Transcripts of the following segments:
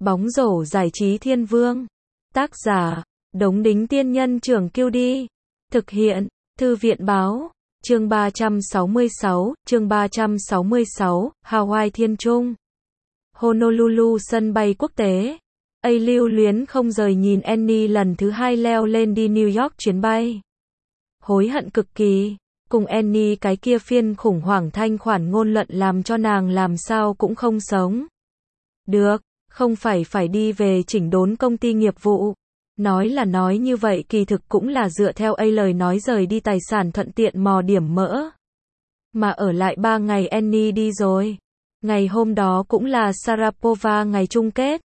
Bóng rổ giải trí thiên vương. Tác giả, Đống Đính Tiên Nhân Trưởng Kiêu Đi. Thực hiện, Thư viện Báo. Chương 366, chương 366, Hawaii Thiên Trung. Honolulu sân bay quốc tế. A lưu luyến không rời nhìn Annie lần thứ hai leo lên đi New York chuyến bay. Hối hận cực kỳ. Cùng Annie cái kia phiên khủng hoảng thanh khoản ngôn luận làm cho nàng làm sao cũng không sống được, không phải đi về chỉnh đốn công ty nghiệp vụ. Nói là nói như vậy kỳ thực cũng là dựa theo A lời nói rời đi tài sản thuận tiện mò điểm mỡ. Mà ở lại 3 ngày Annie đi rồi. Ngày hôm đó cũng là Sharapova ngày chung kết.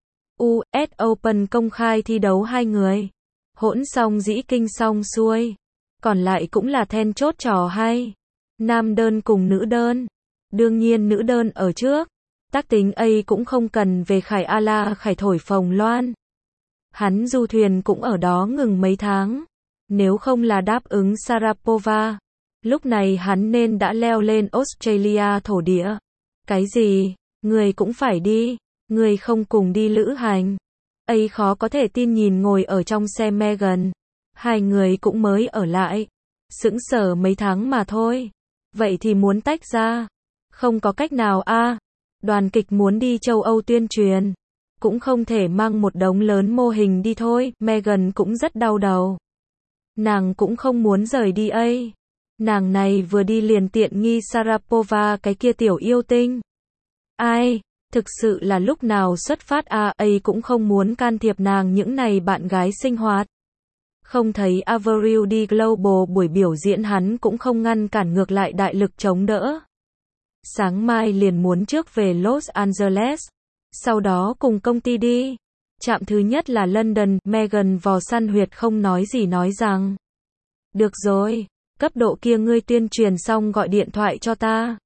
US Open công khai thi đấu hai người. Hỗn xong dĩ kinh xong xuôi. Còn lại cũng là then chốt trò hay. Nam đơn cùng nữ đơn. Đương nhiên nữ đơn ở trước. Tác tính A cũng không cần về Khải A-la Khải thổi phồng loan. Hắn du thuyền cũng ở đó ngừng mấy tháng. Nếu không là đáp ứng Sharapova, lúc này hắn nên đã leo lên Australia thổ địa. Cái gì? Người cũng phải đi. Người không cùng đi lữ hành. A khó có thể tin nhìn ngồi ở trong xe Meghan. Hai người cũng mới ở lại. Sững sờ mấy tháng mà thôi. Vậy thì muốn tách ra. Không có cách nào a. Đoàn kịch muốn đi châu Âu tuyên truyền. Cũng không thể mang một đống lớn mô hình đi thôi. Meghan cũng rất đau đầu. Nàng cũng không muốn rời đi A. Nàng này vừa đi liền tiện nghi Sharapova cái kia tiểu yêu tinh. Ai? Thực sự là lúc nào xuất phát A cũng không muốn can thiệp nàng những này bạn gái sinh hoạt. Không thấy Avril đi Global buổi biểu diễn hắn cũng không ngăn cản, ngược lại đại lực chống đỡ. Sáng mai liền muốn trước về Los Angeles. Sau đó cùng công ty đi. Trạm thứ nhất là London. Meghan vò săn huyệt không nói gì nói rằng. Được rồi, cấp độ kia ngươi tuyên truyền xong gọi điện thoại cho ta.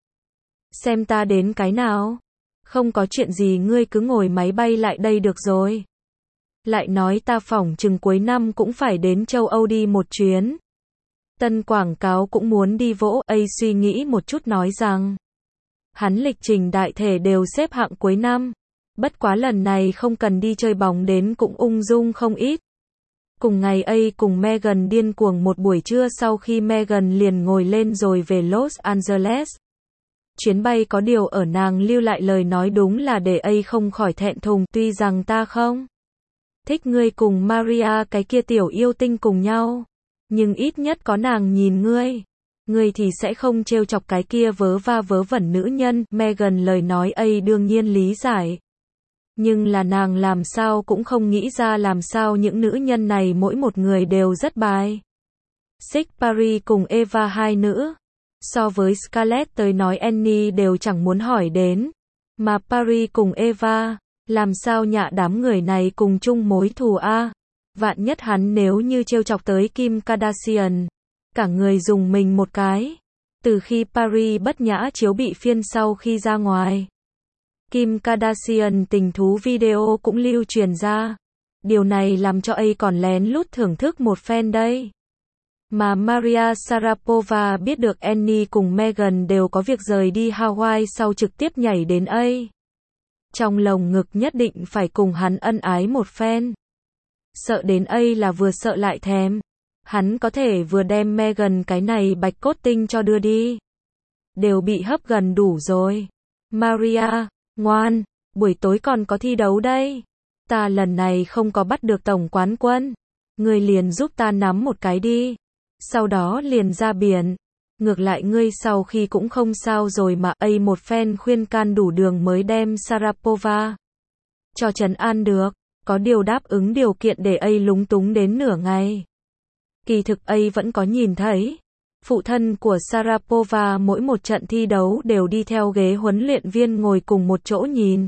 Xem ta đến cái nào. Không có chuyện gì ngươi cứ ngồi máy bay lại đây được rồi. Lại nói ta phỏng chừng cuối năm cũng phải đến châu Âu đi một chuyến. Tân quảng cáo cũng muốn đi vỗ. A suy nghĩ một chút nói rằng. Hắn lịch trình đại thể đều xếp hạng cuối năm. Bất quá lần này không cần đi chơi bóng đến cũng ung dung không ít. Cùng ngày A cùng Meghan điên cuồng một buổi trưa, sau khi Meghan liền ngồi lên rồi về Los Angeles. Chuyến bay có điều ở nàng lưu lại lời nói đúng là để A không khỏi thẹn thùng. Tuy rằng ta không thích ngươi cùng Maria cái kia tiểu yêu tinh cùng nhau. Nhưng ít nhất có nàng nhìn ngươi. Ngươi thì sẽ không trêu chọc cái kia vớ va vớ vẩn nữ nhân. Meghan lời nói A đương nhiên lý giải. Nhưng là nàng làm sao cũng không nghĩ ra làm sao những nữ nhân này mỗi một người đều rất bài xích. Paris cùng Eva hai nữ. So với Scarlett tới nói Annie đều chẳng muốn hỏi đến. Mà Paris cùng Eva, làm sao nhạ đám người này cùng chung mối thù a. Vạn nhất hắn nếu như trêu chọc tới Kim Kardashian. Cả người dùng mình một cái. Từ khi Paris bất nhã chiếu bị phiên sau khi ra ngoài. Kim Kardashian tình thú video cũng lưu truyền ra. Điều này làm cho A còn lén lút thưởng thức một phen đây. Mà Maria Sharapova biết được Annie cùng Meghan đều có việc rời đi Hawaii sau trực tiếp nhảy đến A. Trong lồng ngực nhất định phải cùng hắn ân ái một phen. Sợ đến A là vừa sợ lại thèm. Hắn có thể vừa đem Meghan cái này bạch cốt tinh cho đưa đi. Đều bị hấp gần đủ rồi. Maria, ngoan, buổi tối còn có thi đấu đây. Ta lần này không có bắt được tổng quán quân. Ngươi liền giúp ta nắm một cái đi. Sau đó liền ra biển. Ngược lại ngươi sau khi cũng không sao rồi mà. A một phen khuyên can đủ đường mới đem Sharapova cho trấn an được. Có điều đáp ứng điều kiện để A lúng túng đến nửa ngày. Kỳ thực A vẫn có nhìn thấy. Phụ thân của Sharapova mỗi một trận thi đấu đều đi theo ghế huấn luyện viên ngồi cùng một chỗ nhìn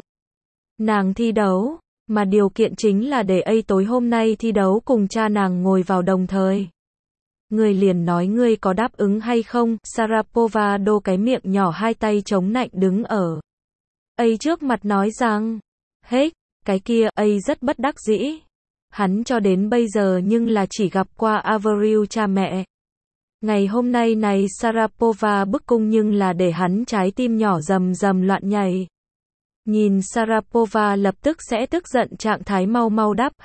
nàng thi đấu, mà điều kiện chính là để A tối hôm nay thi đấu cùng cha nàng ngồi vào đồng thời. Người liền nói ngươi có đáp ứng hay không? Sharapova đô cái miệng nhỏ hai tay chống nạnh đứng ở A trước mặt nói rằng, hết, cái kia. A rất bất đắc dĩ. Hắn cho đến bây giờ nhưng là chỉ gặp qua Avril cha mẹ. Ngày hôm nay này Sharapova bức cung nhưng là để hắn trái tim nhỏ rầm rầm loạn nhảy. Nhìn Sharapova lập tức sẽ tức giận trạng thái mau mau đáp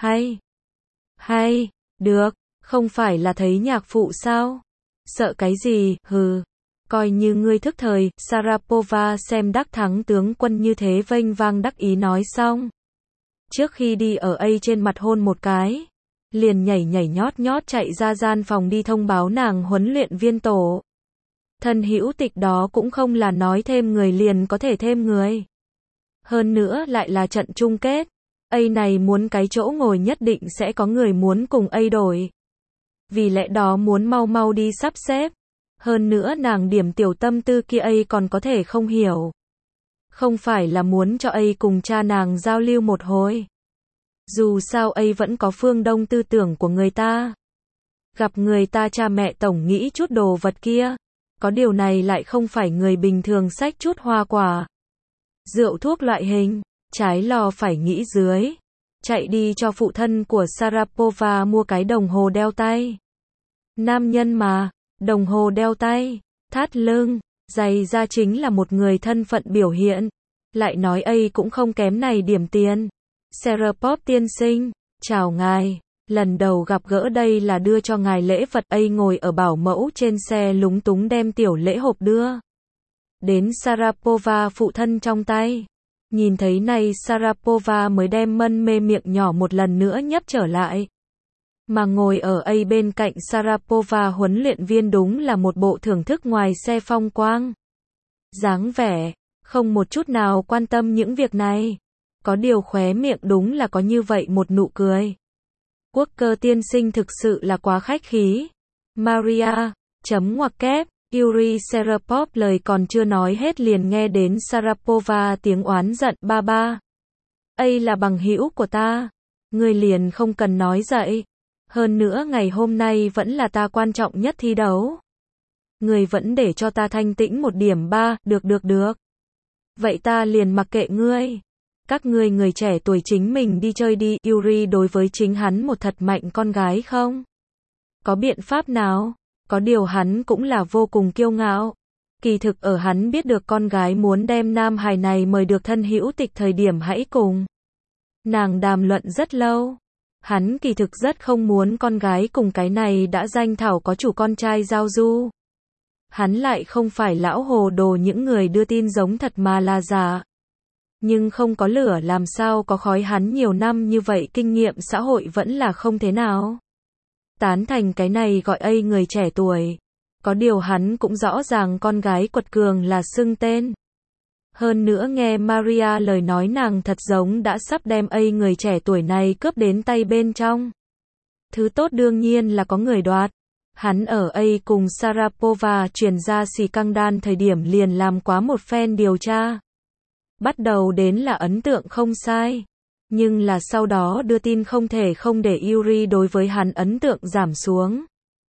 hay, được, không phải là thấy nhạc phụ sao? Sợ cái gì, hừ. Coi như ngươi thức thời, Sharapova xem đắc thắng tướng quân như thế vênh vang đắc ý nói xong. Trước khi đi ở trên mặt hôn một cái, liền nhảy nhót chạy ra gian phòng đi thông báo nàng huấn luyện viên tổ. Thân hữu tịch đó cũng không là nói thêm người liền có thể thêm người. Hơn nữa lại là trận chung kết. Này muốn cái chỗ ngồi nhất định sẽ có người muốn cùng đổi. Vì lẽ đó muốn mau mau đi sắp xếp. Hơn nữa nàng điểm tiểu tâm tư kia còn có thể không hiểu. Không phải là muốn cho cùng cha nàng giao lưu một hồi. Dù sao vẫn có phương đông tư tưởng của người ta. Gặp người ta cha mẹ tổng nghĩ chút đồ vật kia. Có điều này lại không phải người bình thường xách chút hoa quả, rượu thuốc loại hình, trái lò phải nghĩ dưới. Chạy đi cho phụ thân của Sharapova mua cái đồng hồ đeo tay. Nam nhân mà, đồng hồ đeo tay, thắt lưng, giày da chính là một người thân phận biểu hiện. Lại nói cũng không kém này điểm tiền. Sharapov tiên sinh, chào ngài. Lần đầu gặp gỡ đây là đưa cho ngài lễ vật. Ngồi ở bảo mẫu trên xe lúng túng đem tiểu lễ hộp đưa đến Sharapova phụ thân trong tay. Nhìn thấy này Sharapova mới đem mân mê miệng nhỏ một lần nữa nhấp trở lại. Mà ngồi ở bên cạnh Sharapova huấn luyện viên đúng là một bộ thưởng thức ngoài xe phong quang. Dáng vẻ, không một chút nào quan tâm những việc này. Có điều khóe miệng đúng là có như vậy một nụ cười. Quốc cơ tiên sinh thực sự là quá khách khí. Maria, chấm ngoặc kép, Yuri Sharapov lời còn chưa nói hết liền nghe đến Sharapova tiếng oán giận, ba. Là bằng hữu của ta. Ngươi liền không cần nói dậy. Hơn nữa ngày hôm nay vẫn là ta quan trọng nhất thi đấu. Ngươi vẫn để cho ta thanh tĩnh một điểm ba, được. Vậy ta liền mặc kệ ngươi. Các ngươi người trẻ tuổi chính mình đi chơi đi. Yuri đối với chính hắn một thật mạnh con gái không? Có biện pháp nào? Có điều hắn cũng là vô cùng kiêu ngạo. Kỳ thực ở hắn biết được con gái muốn đem nam hài này mời được thân hữu tịch thời điểm hãy cùng nàng đàm luận rất lâu. Hắn kỳ thực rất không muốn con gái cùng cái này đã danh thảo có chủ con trai giao du. Hắn lại không phải lão hồ đồ những người đưa tin giống thật mà là giả. Nhưng không có lửa làm sao có khói, hắn nhiều năm như vậy kinh nghiệm xã hội vẫn là không thế nào tán thành cái này gọi người trẻ tuổi. Có điều hắn cũng rõ ràng con gái quật cường là xưng tên. Hơn nữa nghe Maria lời nói nàng thật giống đã sắp đem người trẻ tuổi này cướp đến tay bên trong. Thứ tốt đương nhiên là có người đoạt. Hắn ở cùng Sharapova truyền ra xì căng đan thời điểm liền làm quá một phen điều tra. Bắt đầu đến là ấn tượng không sai. Nhưng là sau đó đưa tin không thể không để Yuri đối với hắn ấn tượng giảm xuống.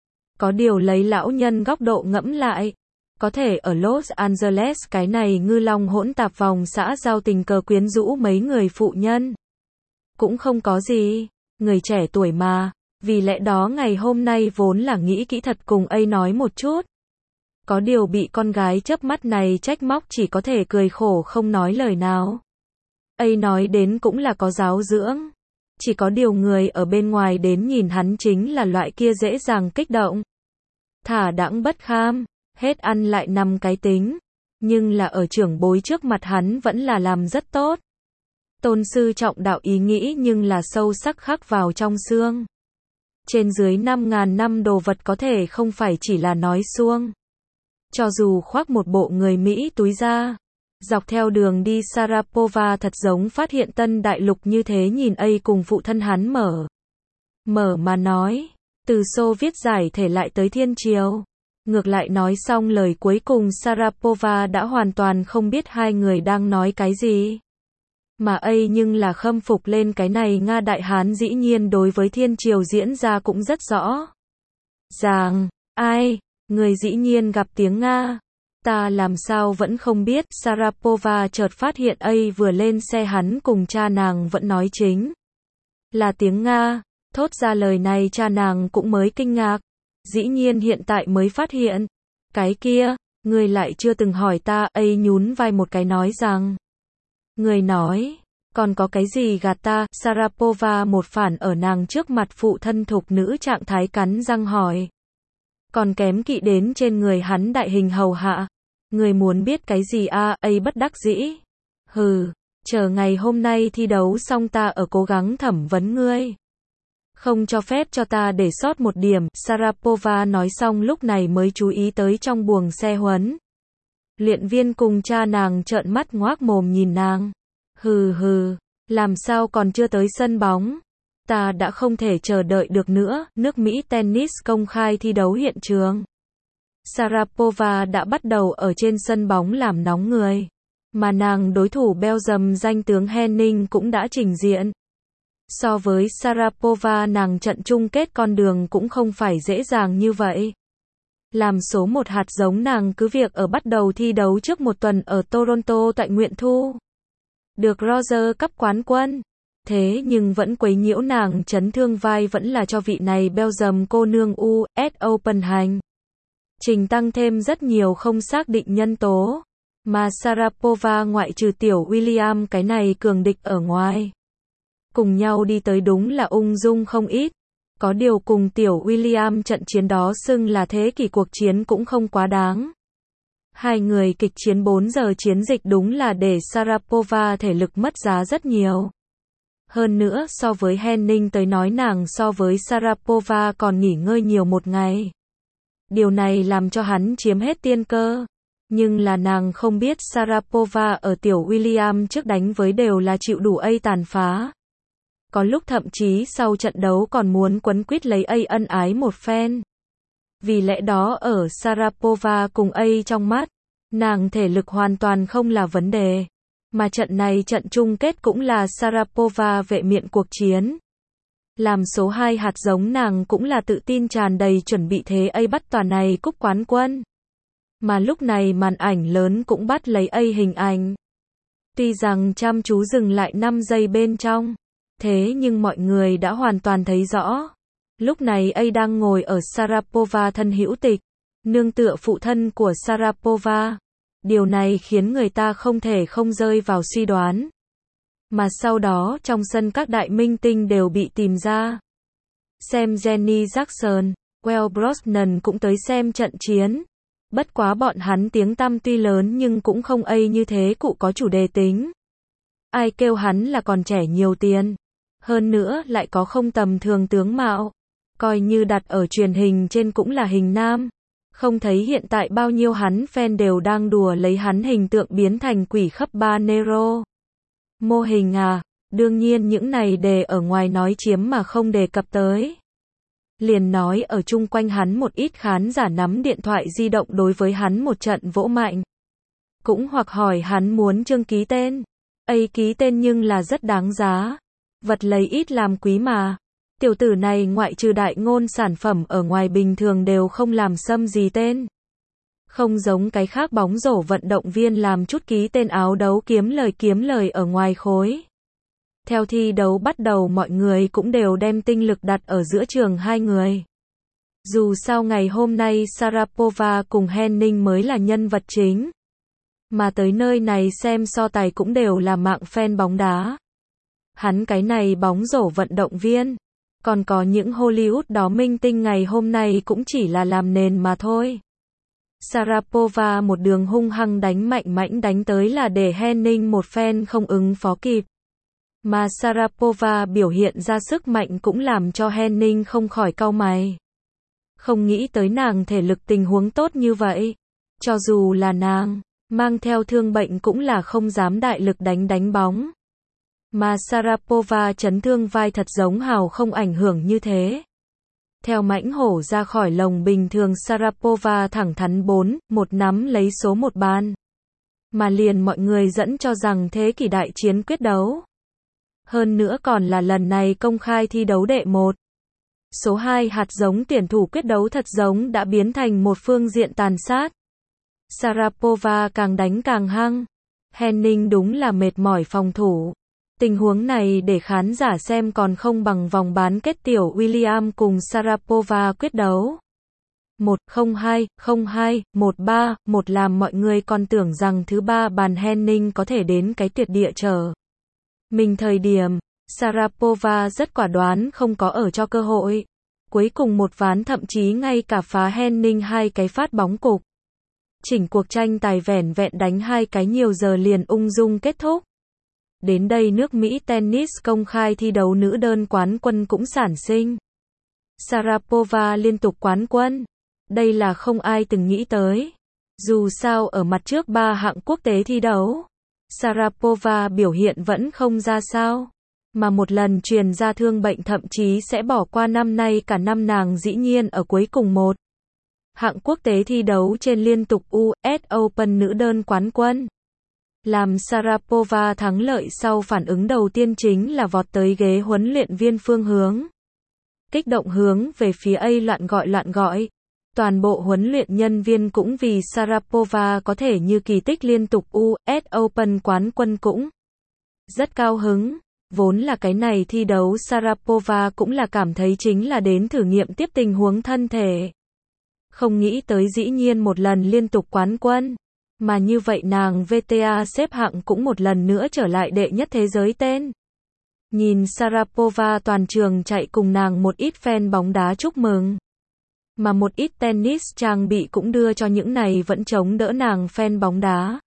Có điều lấy lão nhân góc độ ngẫm lại. Có thể ở Los Angeles cái này ngư long hỗn tạp vòng xã giao tình cờ quyến rũ mấy người phụ nhân. Cũng không có gì. Người trẻ tuổi mà. Vì lẽ đó ngày hôm nay vốn là nghĩ kỹ thật cùng nói một chút. Có điều bị con gái chớp mắt này trách móc chỉ có thể cười khổ không nói lời nào. Nói đến cũng là có giáo dưỡng. Chỉ có điều người ở bên ngoài đến nhìn hắn chính là loại kia dễ dàng kích động. Thả đãng bất kham, hết ăn lại nằm cái tính. Nhưng là ở trưởng bối trước mặt hắn vẫn là làm rất tốt. Tôn sư trọng đạo ý nghĩ nhưng là sâu sắc khắc vào trong xương. Trên dưới 5.000 năm đồ vật có thể không phải chỉ là nói suông. Cho dù khoác một bộ người Mỹ túi da, dọc theo đường đi Sharapova thật giống phát hiện tân đại lục như thế nhìn cùng phụ thân hắn mở mà nói, từ Xô Viết giải thể lại tới Thiên Triều. Ngược lại nói xong lời cuối cùng Sharapova đã hoàn toàn không biết hai người đang nói cái gì. Mà nhưng là khâm phục lên cái này Nga Đại Hán dĩ nhiên đối với Thiên Triều diễn ra cũng rất rõ ràng. Người dĩ nhiên gặp tiếng Nga. Ta làm sao vẫn không biết. Sharapova chợt phát hiện vừa lên xe hắn cùng cha nàng vẫn nói chính là tiếng Nga. Thốt ra lời này cha nàng cũng mới kinh ngạc. Dĩ nhiên hiện tại mới phát hiện. Cái kia, người lại chưa từng hỏi ta. Nhún vai một cái nói rằng Người nói, còn có cái gì gạt ta, Sharapova một phản ở nàng trước mặt phụ thân thục nữ trạng thái cắn răng hỏi. Còn kém kỵ đến trên người hắn đại hình hầu hạ. Người muốn biết cái gì a, ấy bất đắc dĩ. Hừ, chờ ngày hôm nay thi đấu xong ta ở cố gắng thẩm vấn ngươi. Không cho phép cho ta để sót một điểm, Sharapova nói xong lúc này mới chú ý tới trong buồng xe huấn. Luyện viên cùng cha nàng trợn mắt ngoác mồm nhìn nàng. Hừ hừ, làm sao còn chưa tới sân bóng? Ta đã không thể chờ đợi được nữa, nước Mỹ tennis công khai thi đấu hiện trường. Sharapova đã bắt đầu ở trên sân bóng làm nóng người. Mà nàng đối thủ Belgium danh tướng Henning cũng đã trình diện. So với Sharapova nàng trận chung kết con đường cũng không phải dễ dàng như vậy. Làm số một hạt giống nàng cứ việc ở bắt đầu thi đấu trước một tuần ở Toronto tại nguyện thu. Được Roger cấp quán quân. Thế nhưng vẫn quấy nhiễu nàng chấn thương vai vẫn là cho vị này Belgium cô nương US Open hành. Trình tăng thêm rất nhiều không xác định nhân tố. Mà Sharapova ngoại trừ tiểu William cái này cường địch ở ngoài. Cùng nhau đi tới đúng là ung dung không ít. Có điều cùng tiểu William trận chiến đó xưng là thế kỷ cuộc chiến cũng không quá đáng. Hai người kịch chiến 4 giờ chiến dịch đúng là để Sharapova thể lực mất giá rất nhiều. Hơn nữa so với Henning tới nói nàng so với Sharapova còn nghỉ ngơi nhiều một ngày. Điều này làm cho hắn chiếm hết tiên cơ. Nhưng là nàng không biết Sharapova ở tiểu William trước đánh với đều là chịu đủ A tàn phá. Có lúc thậm chí sau trận đấu còn muốn quấn quýt lấy A ân ái một phen. Vì lẽ đó ở Sharapova cùng A trong mắt, nàng thể lực hoàn toàn không là vấn đề. Mà trận này trận chung kết cũng là Sharapova vệ miện cuộc chiến. Làm số 2 hạt giống nàng cũng là tự tin tràn đầy chuẩn bị thế A bắt tòa này cúp quán quân. Mà lúc này màn ảnh lớn cũng bắt lấy A hình ảnh. Tuy rằng chăm chú dừng lại 5 giây bên trong. Thế nhưng mọi người đã hoàn toàn thấy rõ. Lúc này A đang ngồi ở Sharapova thân hữu tịch. Nương tựa phụ thân của Sharapova. Điều này khiến người ta không thể không rơi vào suy đoán. Mà sau đó trong sân các đại minh tinh đều bị tìm ra. Xem Jenny Jackson, Will Brosnan cũng tới xem trận chiến. Bất quá bọn hắn tiếng tăm tuy lớn nhưng cũng không A như thế cụ có chủ đề tính. Ai kêu hắn là còn trẻ nhiều tiền. Hơn nữa lại có không tầm thường tướng mạo. Coi như đặt ở truyền hình trên cũng là hình nam. Không thấy hiện tại bao nhiêu hắn fan đều đang đùa lấy hắn hình tượng biến thành quỷ khắp ba Nero. Mô hình à, đương nhiên những này đề ở ngoài nói chiếm mà không đề cập tới. Liền nói ở chung quanh hắn một ít khán giả nắm điện thoại di động đối với hắn một trận vỗ mạnh. Cũng hoặc hỏi hắn muốn chương ký tên. A ký tên nhưng là rất đáng giá. Vật lấy ít làm quý mà. Tiểu tử này ngoại trừ đại ngôn sản phẩm ở ngoài bình thường đều không làm xâm gì tên. Không giống cái khác bóng rổ vận động viên làm chút ký tên áo đấu kiếm lời ở ngoài khối. Theo thi đấu bắt đầu mọi người cũng đều đem tinh lực đặt ở giữa trường hai người. Dù sao ngày hôm nay Sharapova cùng Henning mới là nhân vật chính. Mà tới nơi này xem so tài cũng đều là mạng fan bóng đá. Hắn cái này bóng rổ vận động viên. Còn có những Hollywood đó minh tinh ngày hôm nay cũng chỉ là làm nền mà thôi. Sharapova một đường hung hăng đánh mạnh mẽ đánh tới là để Henning một phen không ứng phó kịp. Mà Sharapova biểu hiện ra sức mạnh cũng làm cho Henning không khỏi cau mày. Không nghĩ tới nàng thể lực tình huống tốt như vậy. Cho dù là nàng, mang theo thương bệnh cũng là không dám đại lực đánh bóng. Mà Sharapova chấn thương vai thật giống hào không ảnh hưởng như thế. Theo mãnh hổ ra khỏi lồng bình thường Sharapova thẳng thắn 4-1 nắm lấy số 1 bàn. Mà liền mọi người dẫn cho rằng thế kỷ đại chiến quyết đấu. Hơn nữa còn là lần này công khai thi đấu đệ 1. Số 2 hạt giống tuyển thủ quyết đấu thật giống đã biến thành một phương diện tàn sát. Sharapova càng đánh càng hăng. Henning đúng là mệt mỏi phòng thủ. Tình huống này để khán giả xem còn không bằng vòng bán kết tiểu William cùng Sharapova quyết đấu. 1020213 làm mọi người còn tưởng rằng thứ ba bàn Henning có thể đến cái tuyệt địa trở mình thời điểm Sharapova rất quả đoán không có ở cho cơ hội. Cuối cùng một ván thậm chí ngay cả phá Henning hai cái phát bóng cục. Chỉnh cuộc tranh tài vẻn vẹn đánh hai cái nhiều giờ liền ung dung kết thúc. Đến đây nước Mỹ tennis công khai thi đấu nữ đơn quán quân cũng sản sinh. Sharapova liên tục quán quân. Đây là không ai từng nghĩ tới. Dù sao ở mặt trước ba hạng quốc tế thi đấu, Sharapova biểu hiện vẫn không ra sao. Mà một lần truyền ra thương bệnh thậm chí sẽ bỏ qua năm nay cả năm nàng dĩ nhiên ở cuối cùng một hạng quốc tế thi đấu trên liên tục US Open nữ đơn quán quân. Làm Sharapova thắng lợi sau phản ứng đầu tiên chính là vọt tới ghế huấn luyện viên phương hướng. Kích động hướng về phía A loạn gọi. Toàn bộ huấn luyện nhân viên cũng vì Sharapova có thể như kỳ tích liên tục US Open quán quân cũng rất cao hứng. Vốn là cái này thi đấu Sharapova cũng là cảm thấy chính là đến thử nghiệm tiếp tình huống thân thể. Không nghĩ tới dĩ nhiên một lần liên tục quán quân. Mà như vậy nàng VTA xếp hạng cũng một lần nữa trở lại đệ nhất thế giới tên. Nhìn Sharapova toàn trường chạy cùng nàng một ít fan bóng đá chúc mừng. Mà một ít tennis trang bị cũng đưa cho những này vẫn chống đỡ nàng fan bóng đá.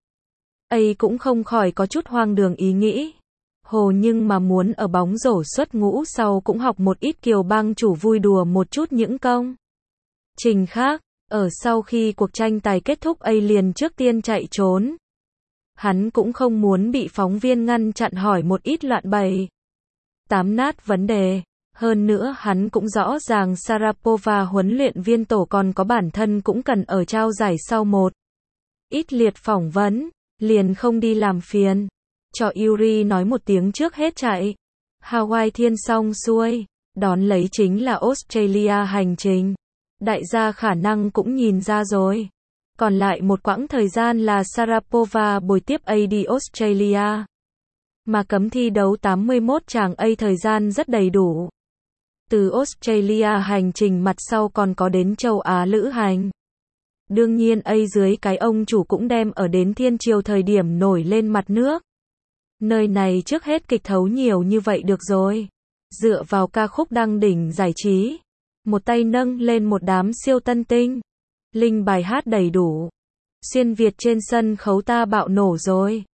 Ấy cũng không khỏi có chút hoang đường ý nghĩ. Hồ nhưng mà muốn ở bóng rổ xuất ngũ sau cũng học một ít kiều bang chủ vui đùa một chút những công trình khác. Ở sau khi cuộc tranh tài kết thúc A liền trước tiên chạy trốn. Hắn cũng không muốn bị phóng viên ngăn chặn hỏi một ít loạn bày tám nát vấn đề. Hơn nữa hắn cũng rõ ràng Sharapova huấn luyện viên tổ còn có bản thân cũng cần ở trao giải sau một ít liệt phỏng vấn, liền không đi làm phiền. Cho Yuri nói một tiếng trước hết chạy. Hawaii thiên xong xuôi, đón lấy chính là Australia hành trình. Đại gia khả năng cũng nhìn ra rồi. Còn lại một quãng thời gian là Sharapova bồi tiếp A đi Australia. Mà cấm thi đấu 81 chàng A thời gian rất đầy đủ. Từ Australia hành trình mặt sau còn có đến châu Á lữ hành. Đương nhiên A dưới cái ông chủ cũng đem ở đến thiên triều thời điểm nổi lên mặt nước. Nơi này trước hết kịch thấu nhiều như vậy được rồi. Dựa vào ca khúc đăng đỉnh giải trí. Một tay nâng lên một đám siêu tân tinh. Linh bài hát đầy đủ. Xuyên Việt trên sân khấu ta bạo nổ rồi.